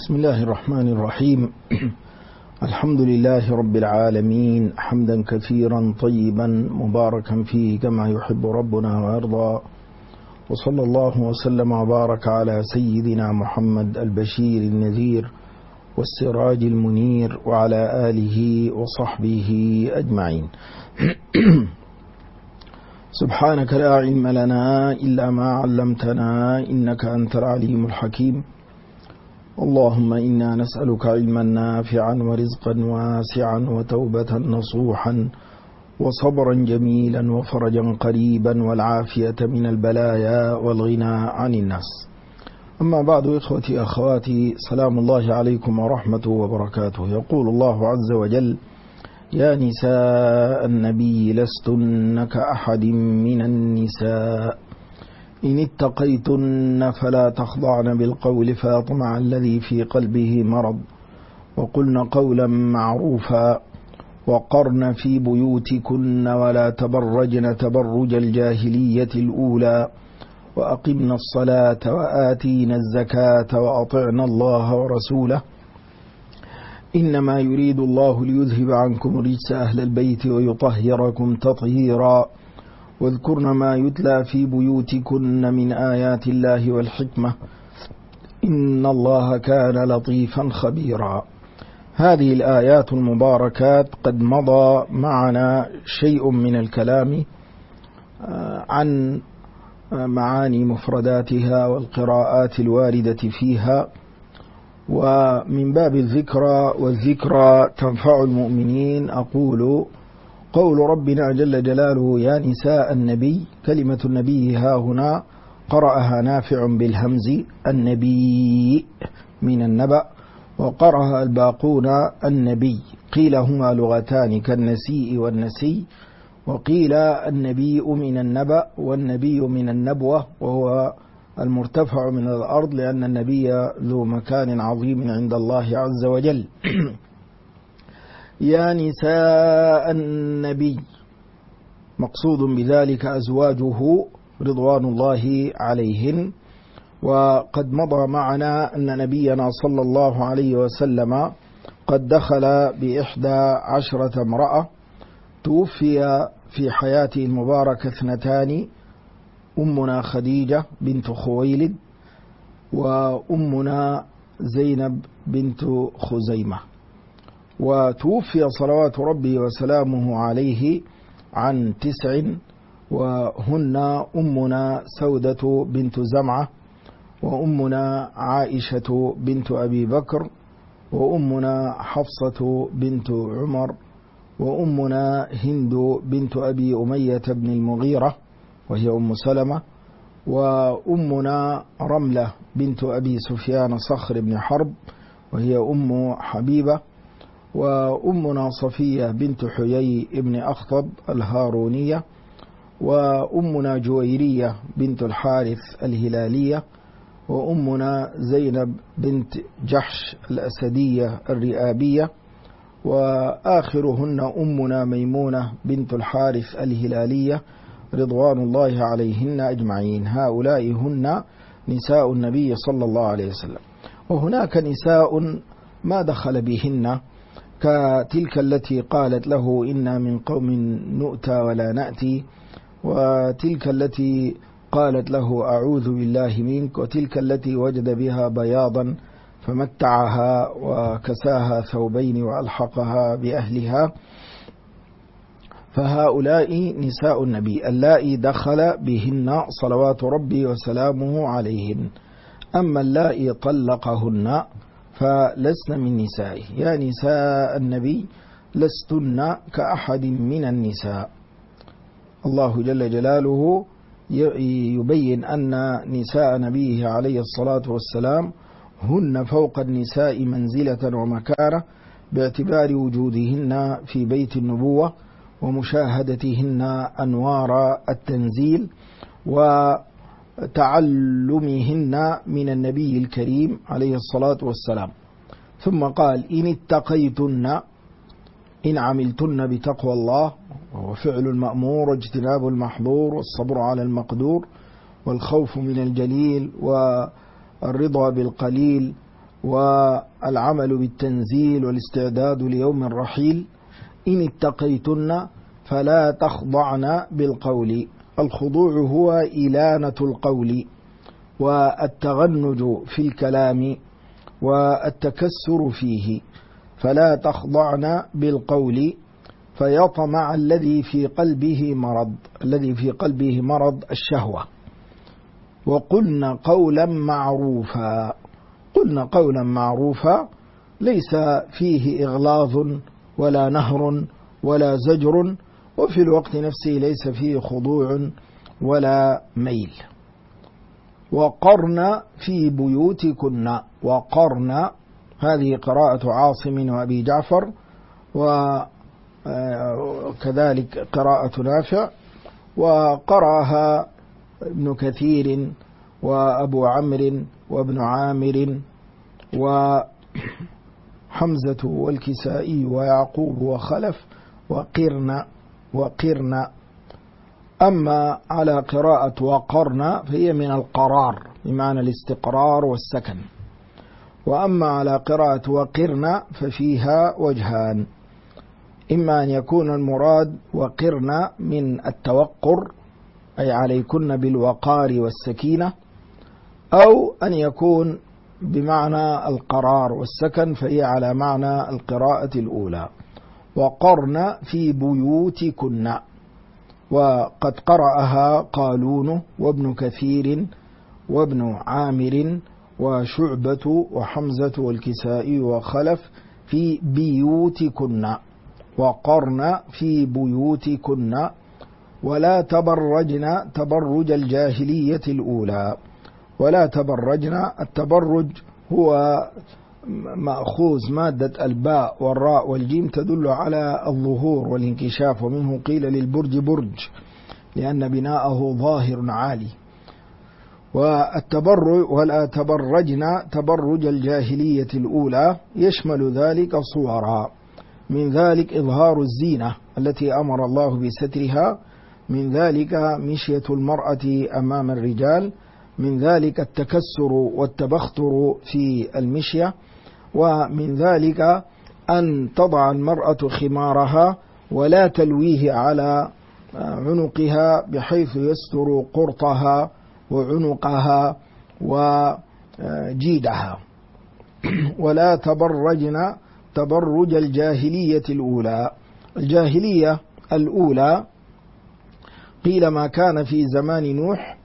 بسم الله الرحمن الرحيم. الحمد لله رب العالمين، حمدا كثيرا طيبا مباركا فيه كما يحب ربنا ويرضى، وصلى الله وسلم وبارك على سيدنا محمد البشير النذير والسراج المنير وعلى آله وصحبه أجمعين. سبحانك لا علم لنا إلا ما علمتنا إنك أنت العليم الحكيم. اللهم إنا نسألك علما نافعا ورزقا واسعا وتوبة نصوحا وصبرا جميلا وفرجا قريبا والعافية من البلايا والغنى عن الناس. أما بعد، إخوتي أخواتي، سلام الله عليكم ورحمته وبركاته. يقول الله عز وجل: يا نساء النبي لستن كأحد من النساء إن اتقيتن فلا تخضعن بالقول فيطمع الذي في قلبه مرض وقلن قولا معروفا وقرن في بيوتكن ولا تبرجن تبرج الجاهلية الأولى وأقمن الصلاة وآتينا الزكاة وأطعنا الله ورسوله إنما يريد الله ليذهب عنكم رجس أهل البيت ويطهركم تطهيرا واذكرن ما يتلى في بيوتكن من آيات الله والحكمة إن الله كان لطيفا خبيرا. هذه الآيات المباركات قد مضى معنا شيء من الكلام عن معاني مفرداتها والقراءات الواردة فيها، ومن باب الذكرى والذكرى تنفع المؤمنين أقول قول ربنا جل جلاله: يا نساء النبي. كلمة النبي ها هنا قرأها نافع بالهمز، النبي من النبأ، وقرأها الباقون النبي. قيل هما لغتان كالنسيء والنسي، وقيل النبي من النبأ والنبي من النبوة، وهو المرتفع من الأرض، لأن النبي ذو مكان عظيم عند الله عز وجل. يا نساء النبي، مقصود بذلك أزواجه رضوان الله عليهن. وقد مضى معنا أن نبينا صلى الله عليه وسلم قد دخل ب11 امرأة، توفي في حياته المباركة 2، أمنا خديجة بنت خويلد وأمنا زينب بنت خزيمة. وتوفي صلوات ربي وسلامه عليه عن 9، وهن أمنا سودة بنت زمعة، وأمنا عائشة بنت أبي بكر، وأمنا حفصة بنت عمر، وأمنا هند بنت أبي أمية بن المغيرة وهي أم سلمة، وأمنا رملة بنت أبي سفيان صخر بن حرب وهي أم حبيبة، وأمنا صفية بنت حيي بن أخطب الهارونية، وأمنا جويرية بنت الحارث الهلالية، وأمنا زينب بنت جحش الأسدية الرئابية، وآخرهن أمنا ميمونة بنت الحارث الهلالية رضوان الله عليهن أجمعين. هؤلاء هن نساء النبي صلى الله عليه وسلم. وهناك نساء ما دخل بهن، كتلك التي قالت له: إنا من قوم نؤتى ولا نأتي، وتلك التي قالت له: أعوذ بالله منك، وتلك التي وجد بها بياضا فمتعها وكساها ثوبين وألحقها بأهلها. فهؤلاء نساء النبي اللائي دخل بهن صلوات ربي وسلامه عليهن. أما اللائي طلقهن فلسن من نسائه. يا نساء النبي لستن كأحد من النساء. الله جل جلاله يبين أن نساء نبيه عليه الصلاة والسلام هن فوق النساء منزلة ومكانة، باعتبار وجودهن في بيت النبوة ومشاهدتهن أنوار التنزيل وتعلمهن من النبي الكريم عليه الصلاة والسلام. ثم قال: إن اتقيتن، إن عملتن بتقوى الله، وهو فعل المأمور واجتناب المحظور والصبر على المقدور والخوف من الجليل والرضا بالقليل والعمل بالتنزيل والاستعداد ليوم الرحيل. إن اتقيتن فلا تخضعن بالقول. الخضوع هو إلانة القول والتغنج في الكلام والتكسر فيه. فلا تخضعن بالقول فيطمع الذي في قلبه مرض الشهوة. وقلنا قولا معروفا. قلنا قولا معروفا ليس فيه إغلاظ ولا نهر ولا زجر، وفي الوقت نفسه ليس فيه خضوع ولا ميل. وقرن في بيوتكن. وقرن هذه قراءة عاصم وأبي جعفر، وكذلك قراءة نافع، وقرأها ابن كثير وأبو عمرو وابن عامر وحمزة والكسائي ويعقوب وخلف. وقرن. أما على قراءة وقرن فهي من القرار بمعنى الاستقرار والسكن. وأما على قراءة وقرن ففيها وجهان: إما أن يكون المراد وقرن من التوقر أي عليكن بالوقار والسكينة، أو أن يكون بمعنى القرار والسكن، فهي على معنى القراءة الأولى: وقرن في بيوتكن. وقد قرأها قالون وابن كثير وابن عامر وشعبة وحمزة والكسائي وخلف في بيوتكن. وقرن في بيوتكن ولا تبرجن تبرج الجاهلية الأولى. ولا تبرجن، التبرج هو مأخوذ مادة الباء والراء والجيم تدل على الظهور والانكشاف، ومنه قيل للبرج برج لأن بناءه ظاهر عالي. والتبرج ولا تبرجن تبرج الجاهلية الأولى يشمل ذلك صورا: من ذلك إظهار الزينة التي أمر الله بسترها، من ذلك مشية المرأة أمام الرجال، من ذلك التكسر والتبختر في المشية، ومن ذلك أن تضع المرأة خمارها ولا تلويه على عنقها بحيث يستر قرطها وعنقها وجيدها. ولا تبرجن تبرج الجاهلية الأولى. الجاهلية الأولى قيل ما كان في زمان نوح،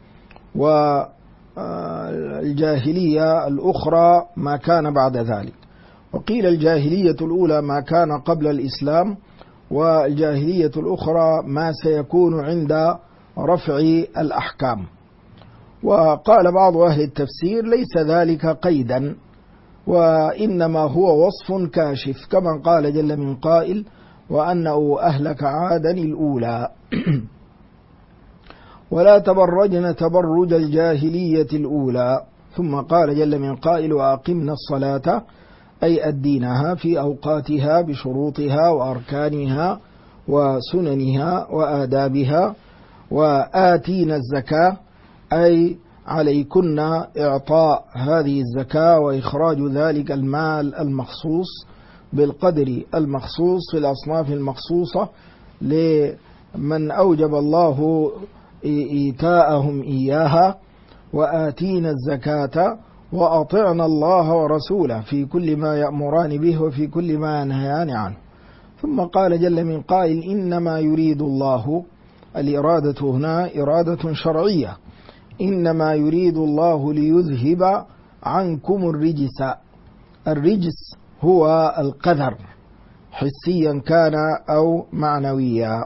والجاهلية الأخرى ما كان بعد ذلك. وقيل الجاهلية الأولى ما كان قبل الإسلام، والجاهلية الأخرى ما سيكون عند رفع الأحكام. وقال بعض أهل التفسير ليس ذلك قيدا، وإنما هو وصف كاشف، كما قال جل من قائل: وأنه أهلك عادا الأولى. ولا تبرجن تبرج الجاهلية الأولى. ثم قال جل من قائل: وأقمنا الصلاة أي أدينها في أوقاتها بشروطها وأركانها وسننها وآدابها، وآتينا الزكاة أي عليكن إعطاء هذه الزكاة وإخراج ذلك المال المخصوص بالقدر المخصوص في الأصناف المخصوصة لمن أوجب الله إيتاءهم إياها. وآتينا الزكاة وأطعنا الله ورسوله في كل ما يأمران به وفي كل ما ينهيان عنه. ثم قال جل من قائل: إنما يريد الله. الإرادة هنا إرادة شرعية: إنما يريد الله ليذهب عنكم الرجس. الرجس هو القذر حسيا كان أو معنويا.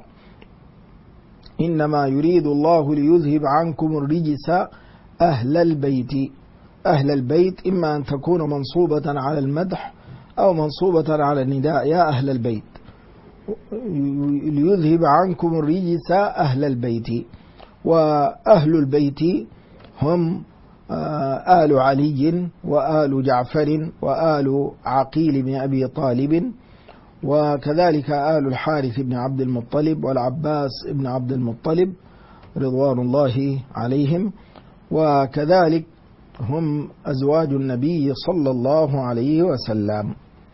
إنما يريد الله ليذهب عنكم الرجس أهل البيت. أهل البيت إما أن تكون منصوبة على المدح أو منصوبة على النداء: يا أهل البيت. ليذهب عنكم الرجس أهل البيت. وأهل البيت هم آل علي وآل جعفر وآل عقيل بن أبي طالب، وكذلك آل الحارث بن عبد المطلب والعباس بن عبد المطلب رضوان الله عليهم. وكذلك هم أزواج النبي صلى الله عليه وسلم.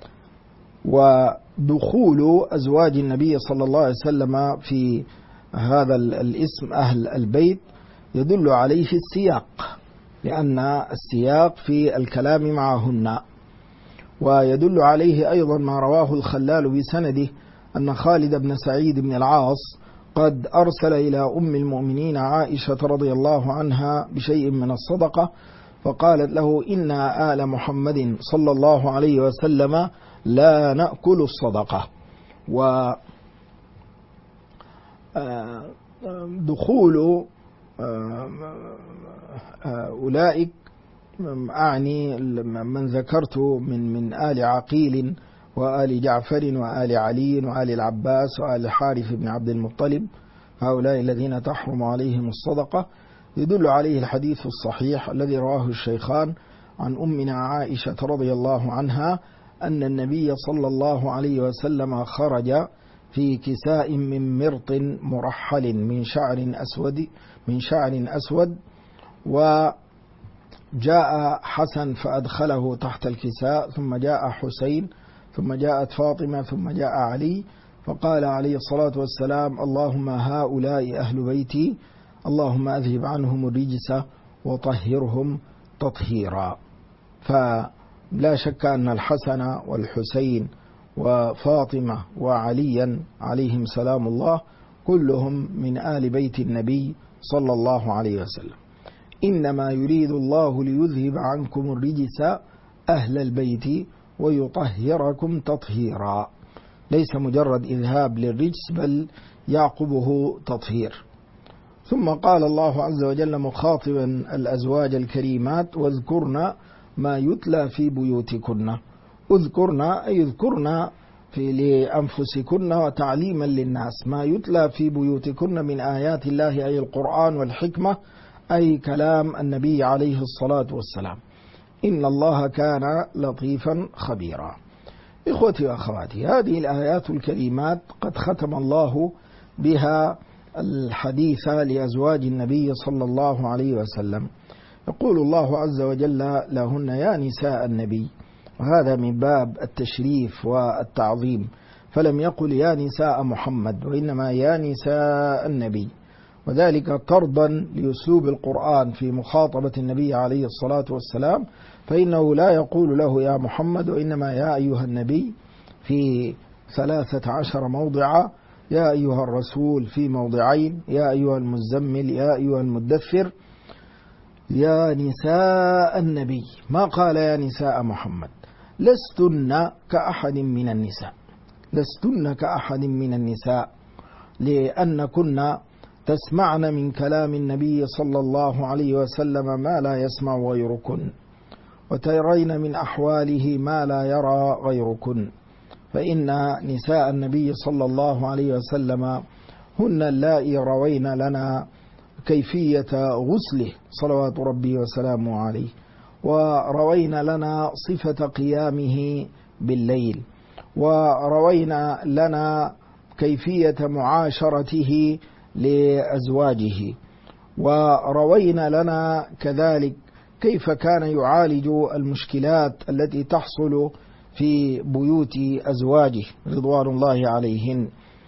ودخول أزواج النبي صلى الله عليه وسلم في هذا الاسم أهل البيت يدل عليه السياق، لأن السياق في الكلام معهن. ويدل عليه أيضا ما رواه الخلال بسنده أن خالد بن سعيد بن العاص قد أرسل إلى أم المؤمنين عائشة رضي الله عنها بشيء من الصدقة، فقالت له: إنا آل محمد صلى الله عليه وسلم لا نأكل الصدقة. ودخول أولئك أعني من ذكرت من آل عقيل وآل جعفر وآل علي وآل العباس وآل الحارث بن عبد المطلب، هؤلاء الذين تحرم عليهم الصدقة، يدل عليه الحديث الصحيح الذي رواه الشيخان عن أمنا عائشة رضي الله عنها أن النبي صلى الله عليه وسلم خرج في كساء من مرط مرحل من شعر أسود، وجاء حسن فأدخله تحت الكساء، ثم جاء حسين، ثم جاءت فاطمة، ثم جاء علي، فقال عليه الصلاة والسلام: اللهم هؤلاء أهل بيتي، اللهم أذهب عنهم الرجس وطهرهم تطهيرا. فلا شك أن الحسن والحسين وفاطمة وعليا عليهم سلام الله كلهم من آل بيت النبي صلى الله عليه وسلم. إنما يريد الله ليذهب عنكم الرجس أهل البيت ويطهركم تطهيرا، ليس مجرد إذهاب للرجس بل يعقبه تطهير. ثم قال الله عز وجل مخاطبا الأزواج الكريمات: واذكرن ما يتلى في بيوتكن. اذكرن أي اذكرن لأنفسكن وتعليما للناس ما يتلى في بيوتكن من آيات الله، أي القرآن والحكمة، أي كلام النبي عليه الصلاة والسلام. إن الله كان لطيفا خبيرا. إخوتي وأخواتي، هذه الآيات الكريمات قد ختم الله بها الحديث لأزواج النبي صلى الله عليه وسلم. يقول الله عز وجل لهن: يا نساء النبي، وهذا من باب التشريف والتعظيم، فلم يقل يا نساء محمد، وإنما يا نساء النبي، وذلك طردا لأسلوب القرآن في مخاطبة النبي عليه الصلاة والسلام، فإنه لا يقول له يا محمد، وإنما يا أيها النبي في 13 موضعا، يا أيها الرسول في موضعين، يا أيها المزمل، يا أيها المدثر، يا نساء النبي. ما قال يا نساء محمد. لستن كأحد من النساء، لستن كأحد من النساء، لأنكن تسمعن من كلام النبي صلى الله عليه وسلم ما لا يسمع غيركن، وترين من أحواله ما لا يرى غيركن، فإن نساء النبي صلى الله عليه وسلم هن اللائي روين لنا كيفية غسله صلوات ربي وسلامه عليه، وروين لنا صفة قيامه بالليل، وروين لنا كيفية معاشرته لأزواجه، وروين لنا كذلك كيف كان يعالج المشكلات التي تحصل في بيوت أزواجه رضوان الله عليهن،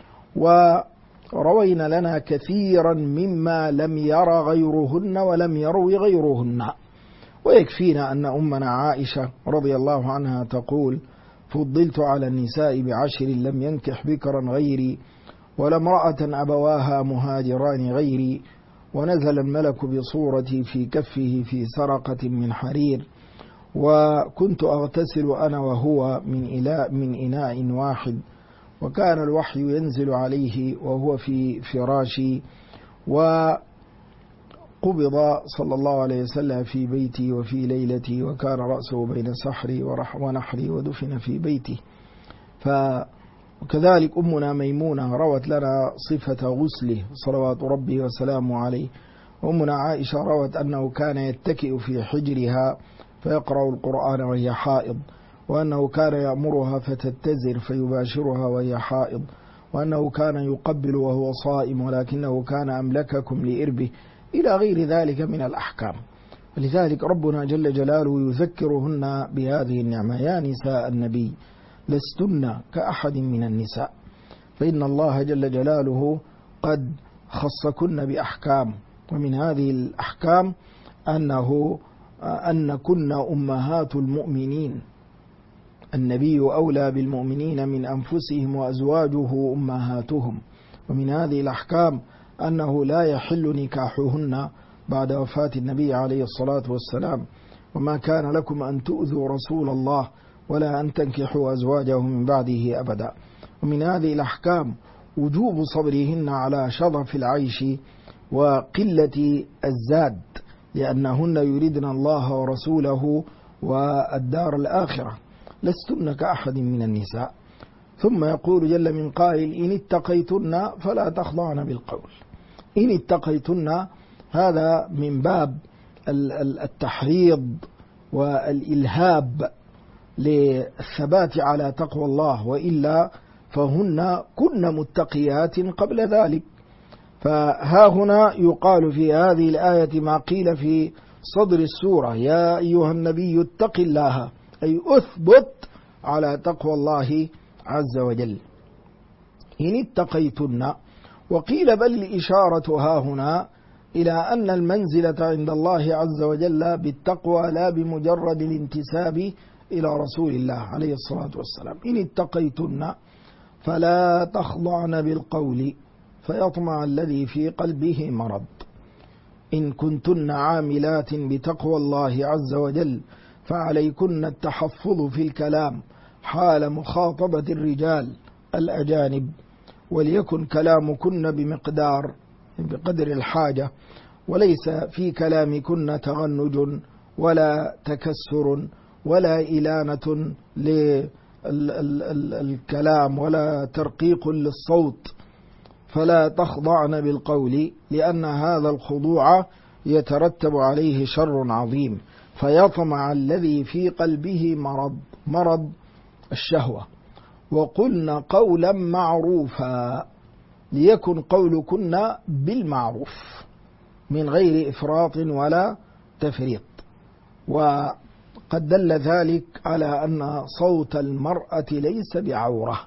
وروين لنا كثيرا مما لم يرى غيرهن ولم يروي غيرهن. ويكفينا أن أمنا عائشة رضي الله عنها تقول: فضلت على النساء ب10 لم ينكح بكرا غيري، ولا امرأة أبواها مهاجران غيري، ونزل الملك بصورتي في كفه في سرقة من حرير، وكنت أغتسل أنا وهو من إناء واحد، وكان الوحي ينزل عليه وهو في فراشي، وقبض صلى الله عليه وسلم في بيتي وفي ليلتي، وكان رأسه بين سحري ونحري، ودفن في بيتي. وكذلك أمنا ميمونة روت لنا صفة غسله صلوات ربي وسلامه عليه. أمنا عائشة روت أنه كان يتكئ في حجرها فيقرأ القرآن وهي حائض، وأنه كان يأمرها فتتزر فيباشرها وهي حائض، وأنه كان يقبل وهو صائم ولكنه كان أملككم لإربه، إلى غير ذلك من الأحكام. ولذلك ربنا جل جلاله يذكرهن بهذه النعمة: يا نساء النبي لستن كأحد من النساء، فإن الله جل جلاله قد خصكن بأحكام، ومن هذه الأحكام أنكن أمهات المؤمنين، النبي أولى بالمؤمنين من أنفسهم وأزواجه أمهاتهم. ومن هذه الأحكام أنه لا يحل نكاحهن بعد وفاة النبي عليه الصلاة والسلام، وما كان لكم أن تؤذوا رسول الله ولا أن تنكحوا أزواجه من بعده أبدا. ومن هذه الأحكام وجوب صبرهن على شظف العيش وقلة الزاد، لأنهن يريدن الله ورسوله والدار الآخرة. لستن كأحد من النساء. ثم يقول جل من قائل: إن اتقيتن فلا تخضعن بالقول. إن اتقيتن هذا من باب التحريض والإلهاب للثبات على تقوى الله، وإلا فهن كن متقيات قبل ذلك. فها هنا يقال في هذه الآية ما قيل في صدر السورة: يا أيها النبي اتق الله، أي أثبت على تقوى الله عز وجل. إن اتقيتن. وقيل بل الإشارة ها هنا إلى أن المنزلة عند الله عز وجل بالتقوى لا بمجرد الانتساب إلى رسول الله عليه الصلاة والسلام. إن اتقيتن فلا تخضعن بالقول فيطمع الذي في قلبه مرض. إن كنتن عاملات بتقوى الله عز وجل فعليكن التحفظ في الكلام حال مخاطبة الرجال الأجانب، وليكن كلامكن بقدر الحاجة، وليس في كلامكن تغنج ولا تكسر ولا إلانة للكلام ولا ترقيق للصوت. فلا تخضعن بالقول، لأن هذا الخضوع يترتب عليه شر عظيم، فيطمع الذي في قلبه مرض الشهوة. وقلنا قولا معروفا، ليكن قولكن بالمعروف من غير إفراط ولا تفريط. وقد دل ذلك على أن صوت المرأة ليس بعورة،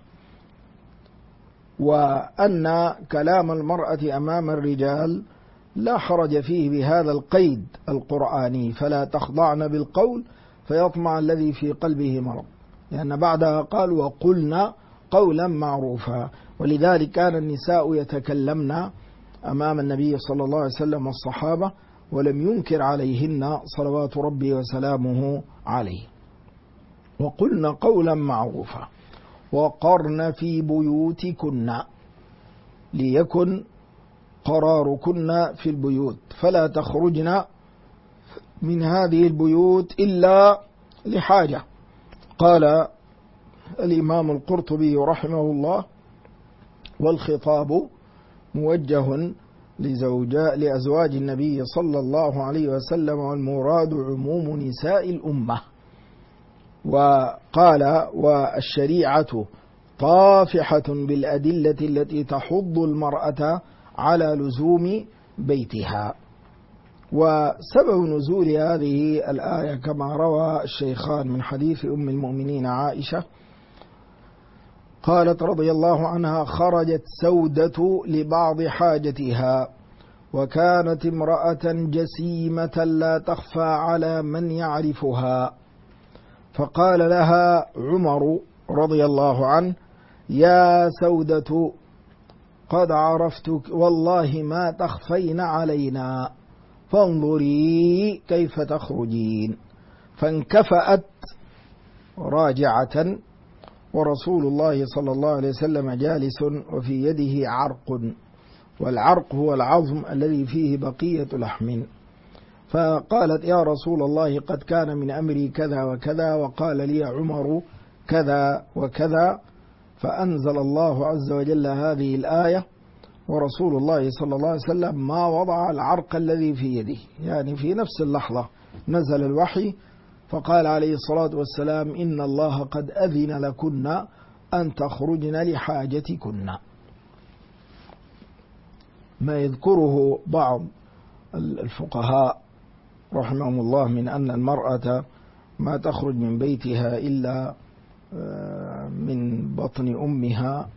وأن كلام المرأة أمام الرجال لا حرج فيه بهذا القيد القرآني: فلا تخضعن بالقول فيطمع الذي في قلبه مرض، لأن بعدها قال: وقلنا قولا معروفا. ولذلك كان النساء يتكلمن أمام النبي صلى الله عليه وسلم والصحابة، ولم ينكر عليهن صلوات ربي وسلامه عليه. وقلنا قولا معروفا وقرن في بيوتكن، ليكن قراركن في البيوت، فلا تخرجن من هذه البيوت إلا لحاجة. قال الإمام القرطبي رحمه الله: والخطاب موجه لأزواج النبي صلى الله عليه وسلم، والمراد عموم نساء الأمة. وقال: والشريعة طافحة بالأدلة التي تحض المرأة على لزوم بيتها. وسبب نزول هذه الآية كما روى الشيخان من حديث أم المؤمنين عائشة قالت رضي الله عنها: خرجت سودة لبعض حاجتها، وكانت امرأة جسيمة لا تخفى على من يعرفها، فقال لها عمر رضي الله عنه: يا سودة قد عرفتك والله ما تخفين علينا، فانظري كيف تخرجين. فانكفأت راجعة، ورسول الله صلى الله عليه وسلم جالس وفي يده عرق، والعرق هو العظم الذي فيه بقية لحم. فقالت: يا رسول الله قد كان من أمري كذا وكذا، وقال لي عمر كذا وكذا. فأنزل الله عز وجل هذه الآية: ورسول الله صلى الله عليه وسلم ما وضع العرق الذي في يده، يعني في نفس اللحظة نزل الوحي، فقال عليه الصلاة والسلام: إن الله قد أذن لكن أن تخرجن لحاجتكن. ما يذكره بعض الفقهاء رحمهم الله من أن المرأة ما تخرج من بيتها إلا من بطن أمها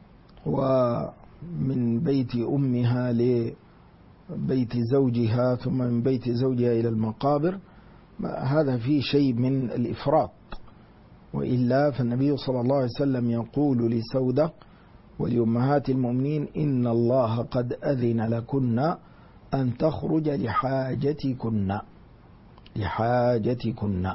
ومن بيت أمها لبيت زوجها ثم من بيت زوجها إلى المقابر، هذا فيه شيء من الإفراط. وإلا فالنبي صلى الله عليه وسلم يقول لسودة ولأمهات المؤمنين: إن الله قد أذن لكن أن تخرج لحاجتكن.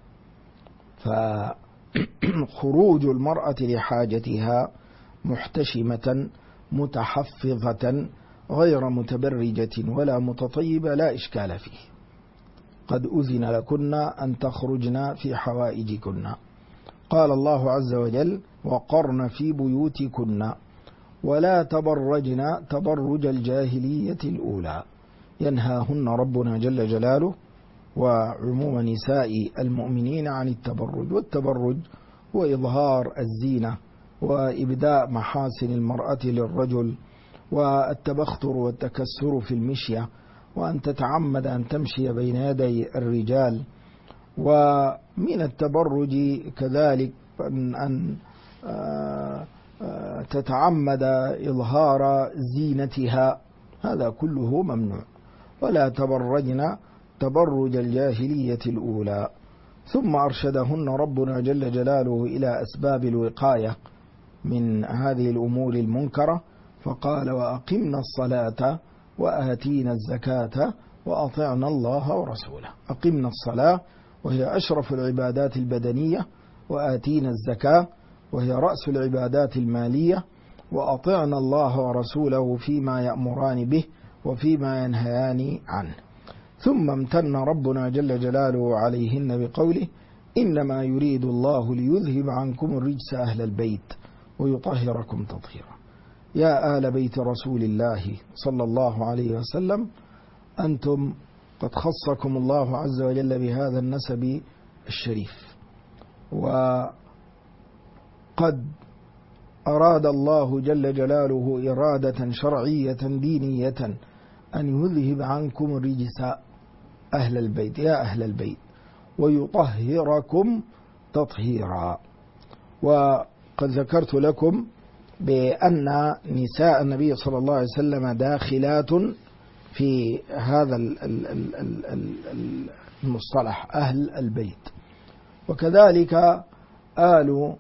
فخروج المرأة لحاجتها محتشمة متحفظة غير متبرجة ولا متطيبة لا إشكال فيه. قد أذن لكن أن تخرجن في حوائجكن. قال الله عز وجل: وقرن في بيوتكن ولا تبرجن تبرج الجاهلية الأولى. ينهاهن ربنا جل جلاله وعموم نساء المؤمنين عن التبرج، والتبرج هو إظهار الزينة وإبداء محاسن المرأة للرجل، والتبختر والتكسر في المشية، وأن تتعمد أن تمشي بين يدي الرجال. ومن التبرج كذلك أن تتعمد إظهار زينتها، هذا كله ممنوع. ولا تبرجن تبرج الجاهلية الأولى. ثم أرشدهن ربنا جل جلاله إلى أسباب الوقاية من هذه الأمور المنكرة، فقال: وأقمنا الصلاة وآتينا الزكاة وأطعنا الله ورسوله. أقمنا الصلاة وهي أشرف العبادات البدنية، وآتينا الزكاة وهي رأس العبادات المالية، وأطعنا الله ورسوله فيما يأمران به وفيما ينهيان عنه. ثم امتن ربنا جل جلاله عليهن بقوله: إنما يريد الله ليذهب عنكم الرجس أهل البيت ويطهركم تطهيرا. يا آل بيت رسول الله صلى الله عليه وسلم، أنتم قد خصكم الله عز وجل بهذا النسب الشريف، وقد أراد الله جل جلاله إرادة شرعية دينية أن يذهب عنكم الرجس أهل البيت، يا أهل البيت، ويطهركم تطهيرا. وقد ذكرت لكم بأن نساء النبي صلى الله عليه وسلم داخلات في هذا المصطلح أهل البيت. وكذلك آل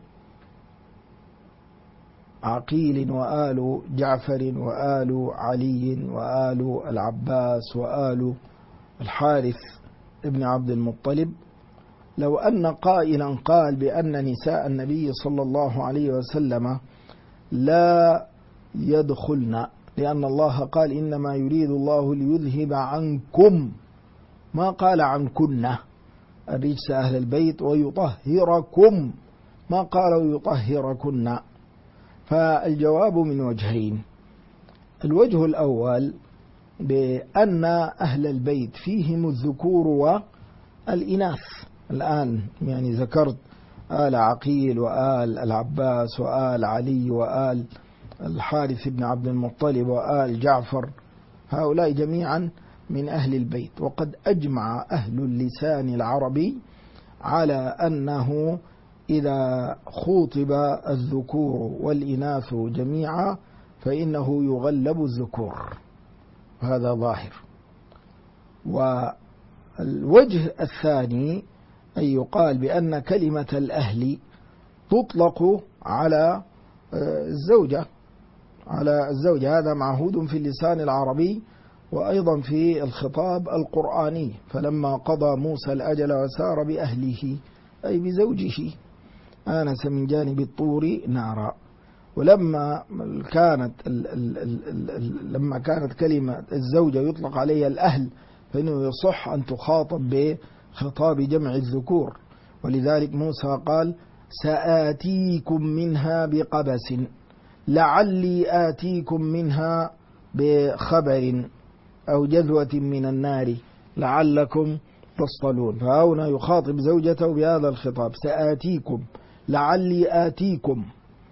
عقيل وآل جعفر وآل علي وآل العباس وآل الحارث ابن عبد المطلب. لو أن قائلا قال بأن نساء النبي صلى الله عليه وسلم لا يدخلن، لأن الله قال: إنما يريد الله ليذهب عنكم، ما قال عنكن الرجس أهل البيت، ويطهركم ما قال ويطهركن. فالجواب من وجهين. الوجه الأول بأن أهل البيت فيهم الذكور والإناث. الآن يعني ذكرت آل عقيل وآل العباس وآل علي وآل الحارث بن عبد المطلب وآل جعفر، هؤلاء جميعا من أهل البيت. وقد أجمع أهل اللسان العربي على أنه إذا خوطب الذكور والإناث جميعا فإنه يغلب الذكور، وهذا ظاهر. والوجه الثاني أن يقال بأن كلمة الأهل تطلق على الزوجة، هذا معهود في اللسان العربي وأيضا في الخطاب القرآني. فلما قضى موسى الأجل وسار بأهله أي بزوجه آنس من جانب الطور نارا. ولما كانت كلمة الزوجة يطلق عليها الأهل فإنه يصح أن تخاطب بخطاب جمع الذكور. ولذلك موسى قال: سآتيكم منها بقبس لعلي آتيكم منها بخبر أو جذوة من النار لعلكم تصطلون. فهنا يخاطب زوجته بهذا الخطاب: سآتيكم لعلي آتيكم.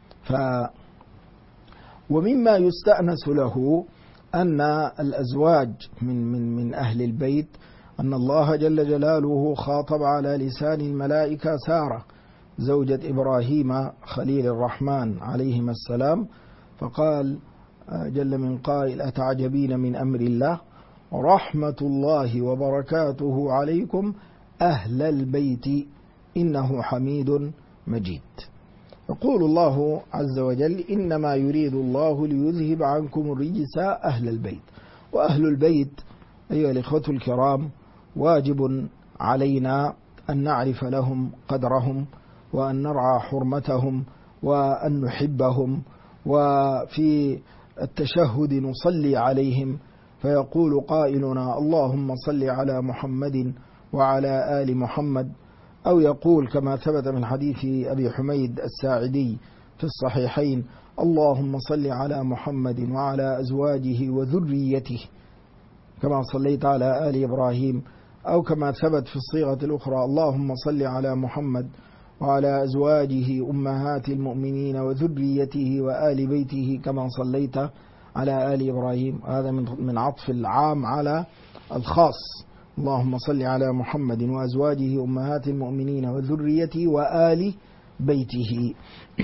ومما يستأنس له أن الأزواج من أهل البيت أن الله جل جلاله خاطب على لسان الملائكة سارة زوجة إبراهيم خليل الرحمن عليهما السلام، فقال جل من قائل: أتعجبين من أمر الله رحمة الله وبركاته عليكم أهل البيت إنه حميد مجيد. يقول الله عز وجل: إنما يريد الله ليذهب عنكم الرجس أهل البيت. وأهل البيت أيها الإخوة الكرام واجب علينا أن نعرف لهم قدرهم، وأن نرعى حرمتهم، وأن نحبهم، وفي التشهد نصلي عليهم، فيقول قائلنا: اللهم صل على محمد وعلى آل محمد، أو يقول كما ثبت من حديث أبي حميد الساعدي في الصحيحين: اللهم صل على محمد وعلى أزواجه وذريته كما صليت على آل إبراهيم، أو كما ثبت في الصيغة الأخرى: اللهم صل على محمد وعلى أزواجه أمهات المؤمنين وذريته وآل بيته كما صليت على آل إبراهيم. هذا من عطف العام على الخاص: اللهم صل على محمد وأزواجه أمهات المؤمنين وذريته وآل بيته.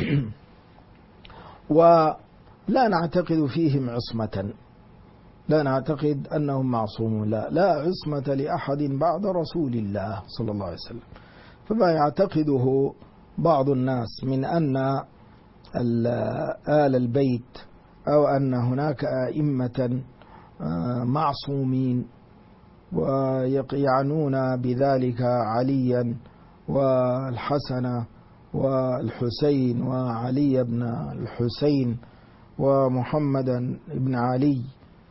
ولا نعتقد فيهم عصمة، لا نعتقد أنهم معصومون، لا عصمة لأحد بعد رسول الله صلى الله عليه وسلم. فما يعتقده بعض الناس من أن آل البيت أو أن هناك أئمة معصومين ويعنون بذلك عليا والحسن والحسين وعلي بن الحسين ومحمد بن علي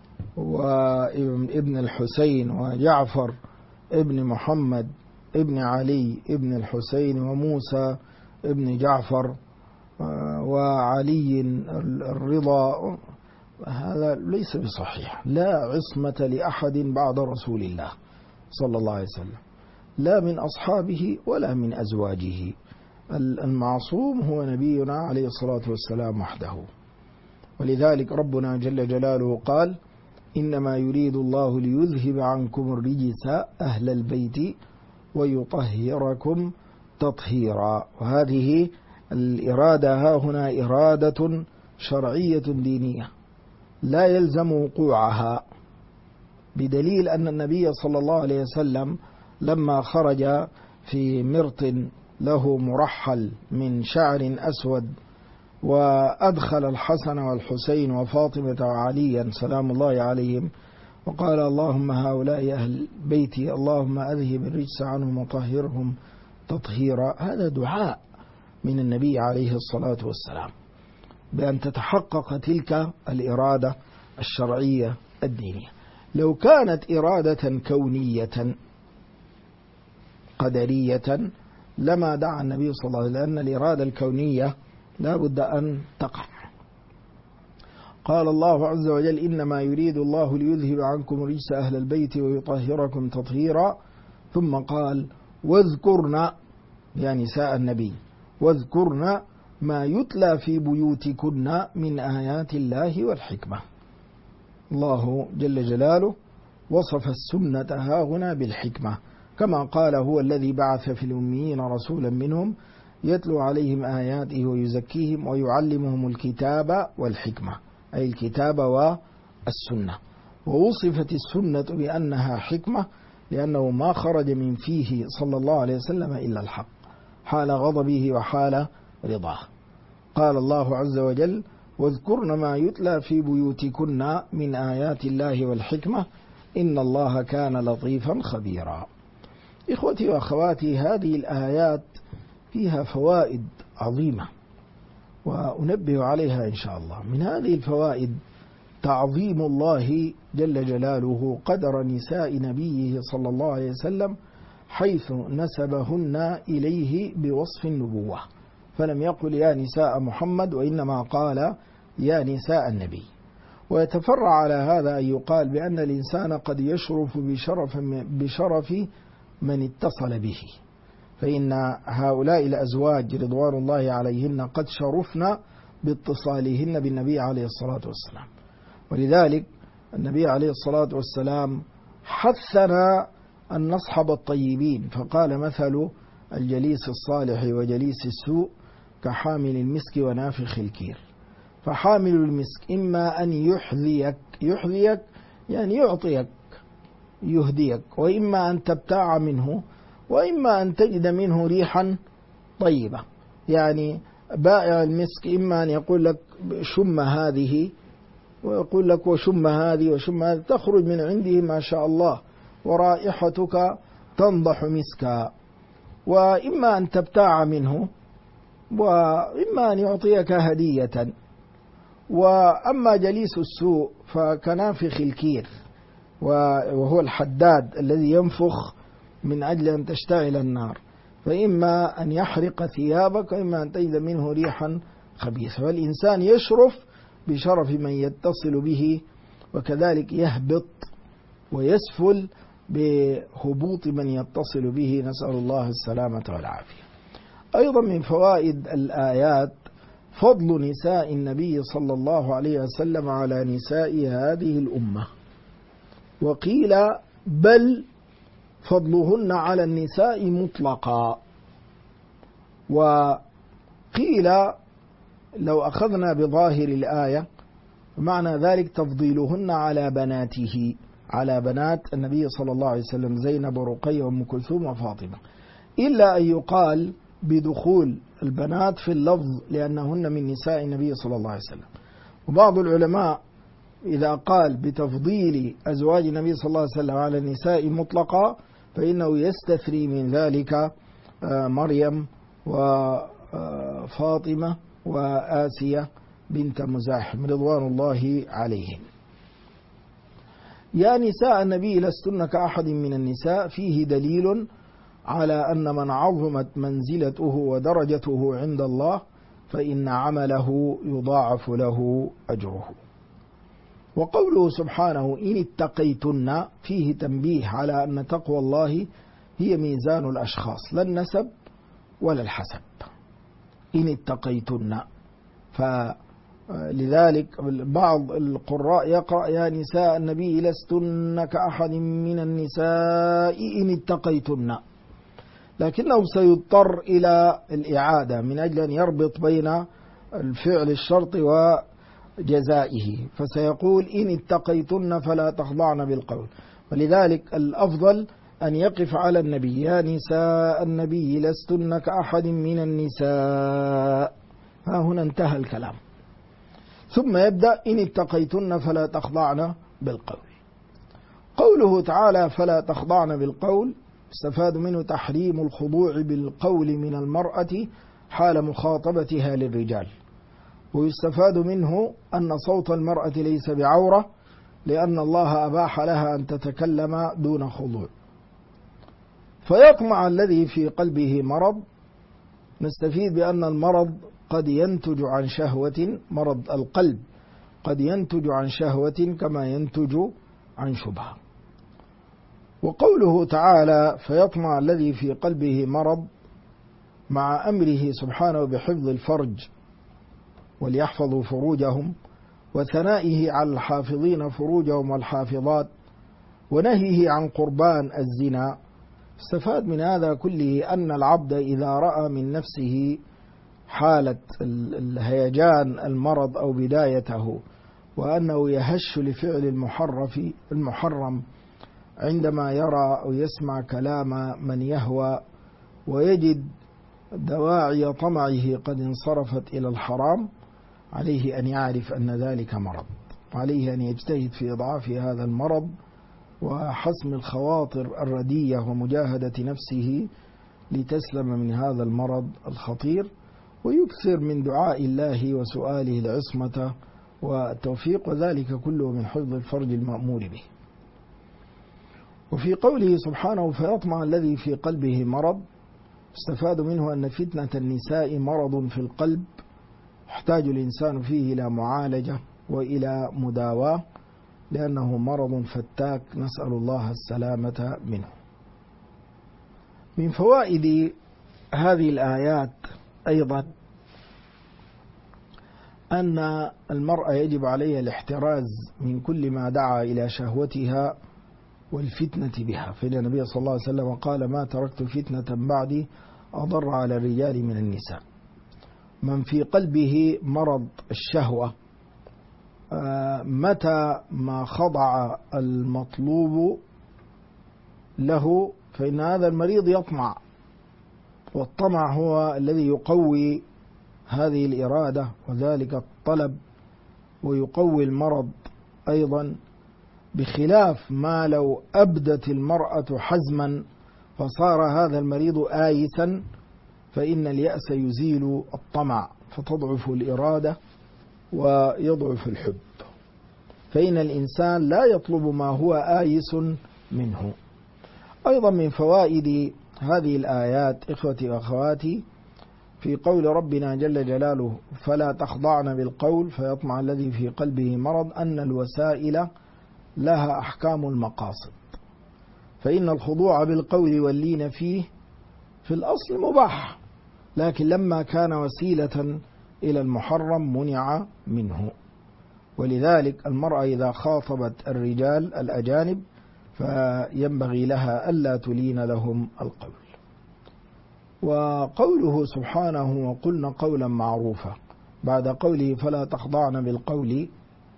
وابن الحسين وجعفر ابن محمد ابن علي ابن الحسين وموسى ابن جعفر وعلي الرضا، هذا ليس بصحيح. لا عصمة لأحد بعد رسول الله صلى الله عليه وسلم، لا من أصحابه ولا من أزواجه. المعصوم هو نبينا عليه الصلاة والسلام وحده. ولذلك ربنا جل جلاله قال: إنما يريد الله ليذهب عنكم الرجس أهل البيت ويطهركم تطهيرا. وهذه الإرادة ها هنا إرادة شرعية دينية لا يلزم وقوعها، بدليل أن النبي صلى الله عليه وسلم لما خرج في مرط له مرحل من شعر أسود وأدخل الحسن والحسين وفاطمة وعليا سلام الله عليهم وقال: اللهم هؤلاء أهل بيتي اللهم أذهب الرجس عنهم وطهرهم تطهيرا، هذا دعاء من النبي عليه الصلاة والسلام بأن تتحقق تلك الإرادة الشرعية الدينية. لو كانت إرادة كونية قدرية لما دعا النبي صلى الله عليه وسلم، لأن الإرادة الكونية لا بد أن تقع. قال الله عز وجل: إنما يريد الله ليذهب عنكم رجس أهل البيت ويطهركم تطهيرا، ثم قال: واذكرن يا نساء النبي، واذكرن ما يتلى في بيوتكن من آيات الله والحكمة. الله جل جلاله وصف السنة هاهنا بالحكمة، كما قال: هو الذي بعث في الأميين رسولا منهم يتلو عليهم آياته ويزكيهم ويعلمهم الكتاب والحكمة، أي الكتاب والسنة. ووصفت السنة بأنها حكمة لأنه ما خرج من فيه صلى الله عليه وسلم إلا الحق حال غضبه وحال رضاه. قال الله عز وجل: واذكرن ما يتلى في بيوتكن من آيات الله والحكمة إن الله كان لطيفا خبيرا. إخوتي وأخواتي، هذه الآيات فيها فوائد عظيمة وأنبه عليها إن شاء الله. من هذه الفوائد تعظيم الله جل جلاله قدر نساء نبيه صلى الله عليه وسلم حيث نسبهن إليه بوصف النبوة، فلم يقل يا نساء محمد وإنما قال يا نساء النبي. ويتفرع على هذا أن يقال بأن الإنسان قد يشرف بشرف من اتصل به، فإن هؤلاء الأزواج رضوان الله عليهن قد شرفنا باتصالهن بالنبي عليه الصلاة والسلام. ولذلك النبي عليه الصلاة والسلام حثنا أن نصحب الطيبين، فقال مثل الجليس الصالح وجليس السوء كحامل المسك ونافخ الكير. فحامل المسك إما أن يحذيك يعني يعطيك يهديك، وإما أن تبتاع منه، وإما أن تجد منه ريحا طيبة. يعني بائع المسك إما أن يقول لك شم هذه، ويقول لك وشم هذه وشم هذه، تخرج من عنده ما شاء الله ورائحتك تنضح مسكا. وإما أن تبتاع منه، وإما أن يعطيك هدية. وأما جليس السوء فكنافخ الكير، وهو الحداد الذي ينفخ من أجل أن تشتعل النار، فإما أن يحرق ثيابك وإما أن تجد منه ريحا خبيثة. فالإنسان يشرف بشرف من يتصل به، وكذلك يهبط ويسفل بهبوط من يتصل به، نسأل الله السلامة والعافية. أيضا من فوائد الآيات فضل نساء النبي صلى الله عليه وسلم على نساء هذه الأمة، وقيل بل فضلهن على النساء مطلقا، وقيل لو أخذنا بظاهر الآية معنى ذلك تفضيلهن على بناته، على بنات النبي صلى الله عليه وسلم، زينب ورقية وأم كلثوم وفاطمة، إلا أن يقال بدخول البنات في اللفظ لأنهن من نساء النبي صلى الله عليه وسلم. وبعض العلماء إذا قال بتفضيل أزواج النبي صلى الله عليه وسلم على النساء مطلقا فإنه يستثني من ذلك مريم وفاطمة وآسية بنت مزاحم رضوان الله عليهم. يا نساء النبي لستن كأحد من النساء فيه دليل على أن من عظمت منزلته ودرجته عند الله فإن عمله يضاعف له أجره. وقوله سبحانه إن اتقيتن فيه تنبيه على أن تقوى الله هي ميزان الأشخاص لا النسب ولا الحسب. إن اتقيتن، فلذلك بعض القراء يقرأ يا نساء النبي لستن كأحد من النساء إن اتقيتن، لكنه سيضطر إلى الإعادة من أجل أن يربط بين الفعل الشرط وجزائه، فسيقول إن اتقيتن فلا تخضعن بالقول. ولذلك الأفضل أن يقف على النبي يا نساء النبي لستن كأحد من النساء، ها هنا انتهى الكلام، ثم يبدأ إن اتقيتن فلا تخضعن بالقول. قوله تعالى فلا تخضعن بالقول استفاد منه تحريم الخضوع بالقول من المرأة حال مخاطبتها للرجال، ويستفاد منه أن صوت المرأة ليس بعورة لأن الله أباح لها أن تتكلم دون خضوع. فيطمع الذي في قلبه مرض، نستفيد بأن المرض قد ينتج عن شهوة، مرض القلب قد ينتج عن شهوة كما ينتج عن شبهة. وقوله تعالى فيطمع الذي في قلبه مرض مع أمره سبحانه بحفظ الفرج وليحفظوا فروجهم، وثنائه على الحافظين فروجهم والحافظات، ونهيه عن قربان الزنا. استفاد من هذا كله أن العبد إذا رأى من نفسه حالة الهيجان المرض أو بدايته، وأنه يهش لفعل المحرم عندما يرى أو يسمع كلام من يهوى، ويجد دواعي طمعه قد انصرفت إلى الحرام، عليه أن يعرف أن ذلك مرض، عليه أن يجتهد في إضعاف هذا المرض وحسم الخواطر الردية ومجاهدة نفسه لتسلم من هذا المرض الخطير، ويكثر من دعاء الله وسؤاله العصمة والتوفيق، وذلك كله من حفظ الفرج المأمور به. وفي قوله سبحانه فيطمع الذي في قلبه مرض استفاد منه أن فتنة النساء مرض في القلب يحتاج الإنسان فيه إلى معالجة وإلى مداواة، لأنه مرض فتاك نسأل الله السلامة منه. من فوائد هذه الآيات أيضا أن المرأة يجب عليها الاحتراز من كل ما دعا إلى شهوتها والفتنة بها، فإن النبي صلى الله عليه وسلم قال: ما تركت فتنة بعدي أضر على الرجال من النساء. من في قلبه مرض الشهوة متى ما خضع المطلوب له فإن هذا المريض يطمع، والطمع هو الذي يقوي هذه الإرادة وذلك الطلب، ويقوي المرض أيضا، بخلاف ما لو أبدت المرأة حزما فصار هذا المريض آيسا، فإن اليأس يزيل الطمع فتضعف الإرادة ويضعف الحب، فإن الإنسان لا يطلب ما هو آيس منه. أيضا من فوائد هذه الآيات إخوتي وأخواتي في قول ربنا جل جلاله: فلا تخضعن بالقول فيطمع الذي في قلبه مرض، أن الوسائل لها أحكام المقاصد، فإن الخضوع بالقول واللين فيه في الأصل مباح، لكن لما كان وسيلة إلى المحرم منع منه. ولذلك المرأة إذا خاطبت الرجال الأجانب فينبغي لها ألا تلين لهم القول. وقوله سبحانه: وقلن قولا معروفا، بعد قوله فلا تخضعن بالقول،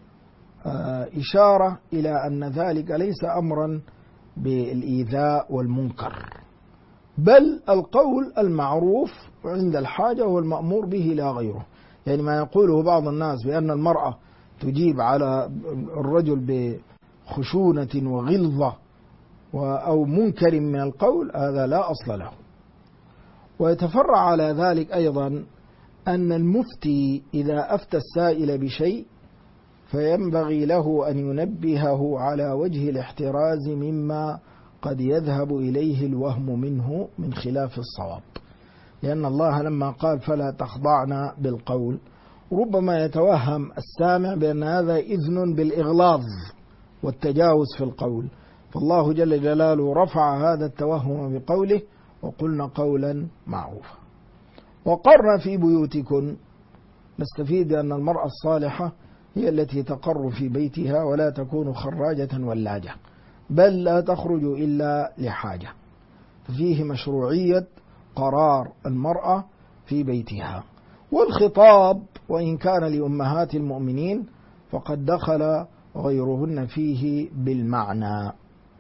إشارة إلى أن ذلك ليس أمرا بالإيذاء والمنكر، بل القول المعروف عند الحاجة هو المأمور به لا غيره. يعني ما يقوله بعض الناس بأن المرأة تجيب على الرجل بخشونة وغلظة أو منكر من القول، هذا لا أصل له. ويتفرع على ذلك أيضا أن المفتي إذا أفتى السائل بشيء فينبغي له أن ينبهه على وجه الاحتراز مما قد يذهب إليه الوهم منه من خلاف الصواب، لأن الله لما قال فلا تخضعن بالقول ربما يتوهم السامع بأن هذا إذن بالإغلاظ والتجاوز في القول، فالله جل جلاله رفع هذا التوهم بقوله: وقلنا قولا معروفا. وقرن في بيوتكن، نستفيد أن المرأة الصالحة هي التي تقر في بيتها ولا تكون خراجة ولاجة، بل لا تخرج إلا لحاجة، فيه مشروعية قرار المرأة في بيتها. والخطاب وإن كان لأمهات المؤمنين فقد دخل غيرهن فيه بالمعنى.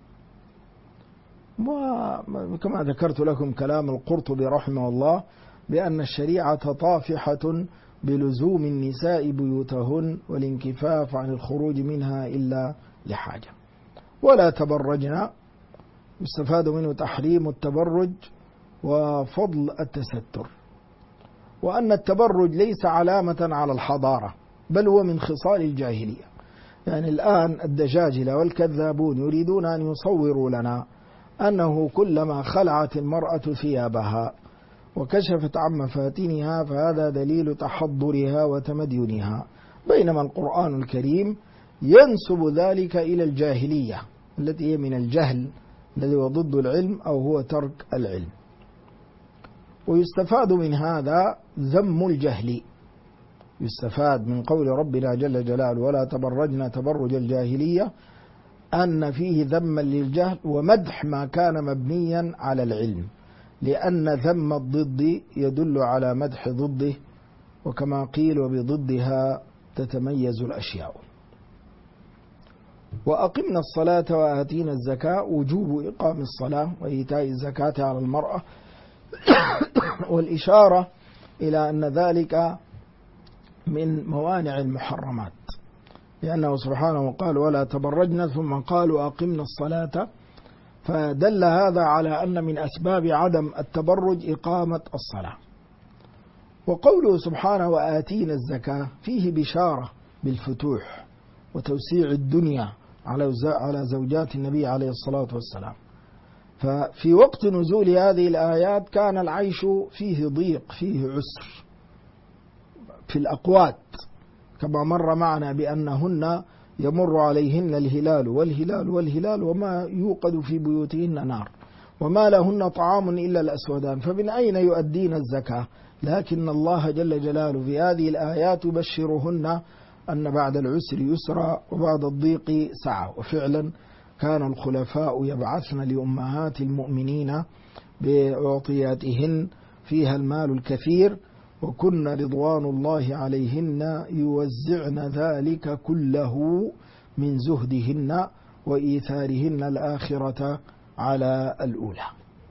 وكما ذكرت لكم كلام القرطبي رحمه الله بأن الشريعة طافحة بلزوم النساء بيوتهن والانكفاف عن الخروج منها إلا لحاجة. ولا تبرجن، يستفاد منه تحريم التبرج وفضل التستر، وأن التبرج ليس علامة على الحضارة بل هو من خصال الجاهلية. يعني الآن الدجاجلة والكذابون يريدون أن يصوروا لنا أنه كلما خلعت المرأة ثيابها وكشفت عن مفاتنها فهذا دليل تحضرها وتمدينها، بينما القرآن الكريم ينسب ذلك إلى الجاهلية التي هي من الجهل الذي هو ضد العلم أو هو ترك العلم. ويستفاد من هذا ذم الجهل، يستفاد من قول ربنا جل جلاله ولا تبرجن تبرج الجاهلية أن فيه ذما للجهل ومدح ما كان مبنيا على العلم، لأن ذم الضد يدل على مدح ضده، وكما قيل وبضدها تتميز الأشياء. وأقمنا الصلاة وآتينا الزكاة، وجوب إقام الصلاة وإيتاء الزكاة على المرأة، والإشارة إلى أن ذلك من موانع المحرمات، لأنه سبحانه قال ولا تبرجنا ثم قال وأقمنا الصلاة، فدل هذا على أن من أسباب عدم التبرج إقامة الصلاة. وقوله سبحانه وآتينا الزكاة فيه بشارة بالفتوح وتوسيع الدنيا على زوجات النبي عليه الصلاة والسلام. ففي وقت نزول هذه الآيات كان العيش فيه ضيق، فيه عسر في الأقوات، كما مر معنا بأنهن يمر عليهن الهلال والهلال وما يوقد في بيوتهن نار، وما لهن طعام إلا الأسودان، فمن أين يؤدين الزكاة؟ لكن الله جل جلاله في هذه الآيات يبشرهن أن بعد العسر يسرا وبعد الضيق سعة، وفعلا كان الخلفاء يبعثن لأمهات المؤمنين بعطياتهن فيها المال الكثير، وكن رضوان الله عليهن يوزعن ذلك كله من زهدهن وإيثارهن الآخرة على الأولى.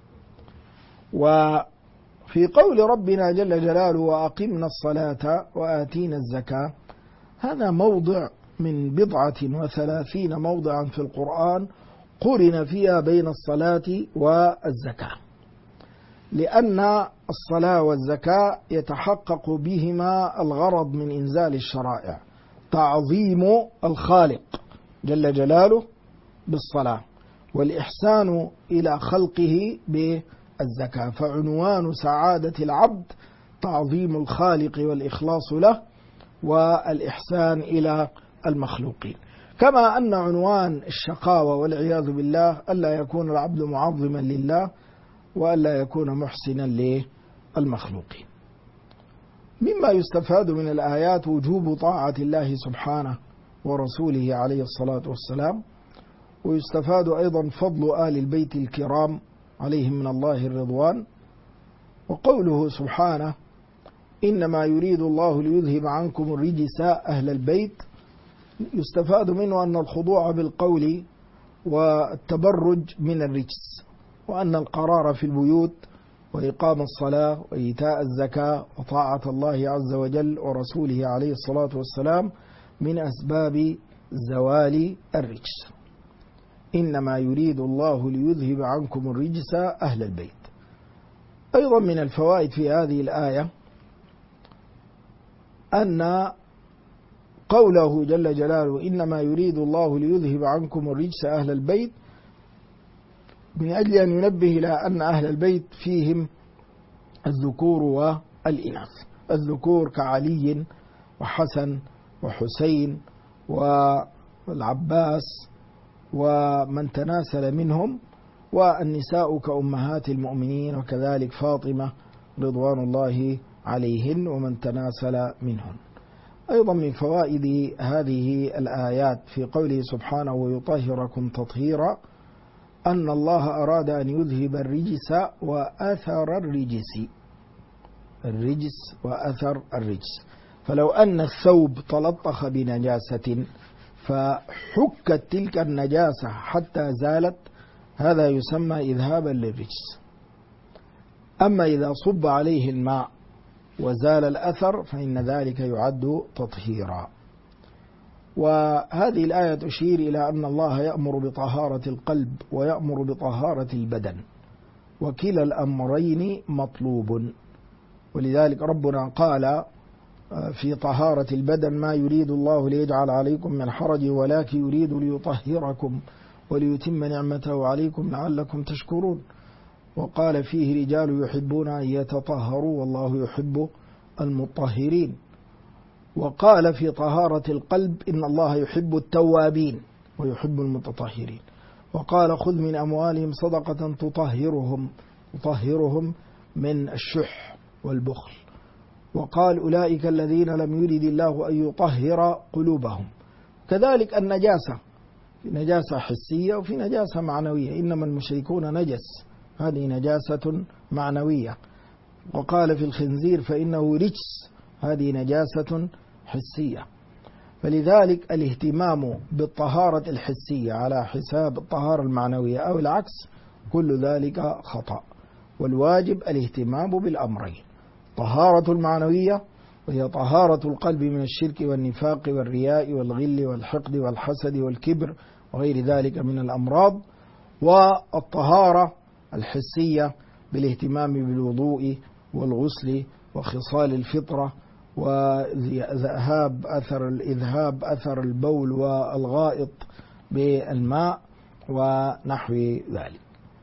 وفي قول ربنا جل جلاله وأقمنا الصلاة وآتينا الزكاة، هذا موضع من 37 موضعا في القرآن قرن فيها بين الصلاة والزكاة، لأن الصلاة والزكاة يتحقق بهما الغرض من إنزال الشرائع، تعظيم الخالق جل جلاله بالصلاة، والإحسان إلى خلقه بالزكاة. فعنوان سعادة العبد تعظيم الخالق والإخلاص له والإحسان إلى المخلوقين، كما أن عنوان الشقاوة والعياذ بالله ألا يكون العبد معظما لله وألا يكون محسنا للمخلوقين. مما يستفاد من الآيات وجوب طاعة الله سبحانه ورسوله عليه الصلاة والسلام، ويستفاد أيضا فضل آل البيت الكرام عليهم من الله الرضوان، وقوله سبحانه إنما يريد الله ليذهب عنكم الرجس أهل البيت، يستفاد منه أن الخضوع بالقول والتبرج من الرجس، وأن القرار في البيوت وإقام الصلاة وإيتاء الزكاة وطاعة الله عز وجل ورسوله عليه الصلاة والسلام من أسباب زوال الرجس. إنما يريد الله ليذهب عنكم الرجس أهل البيت. أيضا من الفوائد في هذه الآية أن قوله جل جلاله إنما يريد الله ليذهب عنكم الرجس أهل البيت من أجل أن ينبه إلى أن أهل البيت فيهم الذكور والإناث، الذكور كعلي وحسن وحسين والعباس ومن تناسل منهم، والنساء كأمهات المؤمنين وكذلك فاطمة رضوان الله عليهن ومن تناسل منهن. أيضا من فوائد هذه الآيات في قوله سبحانه ويطهركم تطهيرا أن الله أراد أن يذهب الرجس وأثر الرجس وأثر الرجس. فلو أن الثوب تلطخ بنجاسة فحكت تلك النجاسة حتى زالت، هذا يسمى إذهابا للرجس. أما إذا صب عليه الماء وزال الأثر فإن ذلك يعد تطهيرا. وهذه الآية تشير إلى أن الله يأمر بطهارة القلب ويأمر بطهارة البدن، وكلا الأمرين مطلوب. ولذلك ربنا قال في طهارة البدن ما يريد الله ليجعل عليكم من حرج ولكن يريد ليطهركم وليتم نعمته عليكم لعلكم تشكرون. وقال فيه رجال يحبون أن يتطهروا والله يحب المطهرين. وقال في طهارة القلب إن الله يحب التوابين ويحب المتطهرين. وقال خذ من أموالهم صدقة تطهرهم من الشح والبخل. وقال أولئك الذين لم يرد الله أن يطهر قلوبهم. كذلك النجاسة، في نجاسة حسية وفي نجاسة معنوية، إنما المشركون نجس، هذه نجاسة معنوية. وقال في الخنزير فإنه رجس، هذه نجاسة حسية. فلذلك الاهتمام بالطهارة الحسية على حساب الطهارة المعنوية أو العكس كل ذلك خطأ، والواجب الاهتمام بالأمرين: طهارة المعنوية وهي طهارة القلب من الشرك والنفاق والرياء والغل والحقد والحسد والكبر وغير ذلك من الأمراض، والطهارة الحسية بالاهتمام بالوضوء والغسل وخصال الفطرة وإذهاب أثر البول والغائط بالماء ونحو ذلك.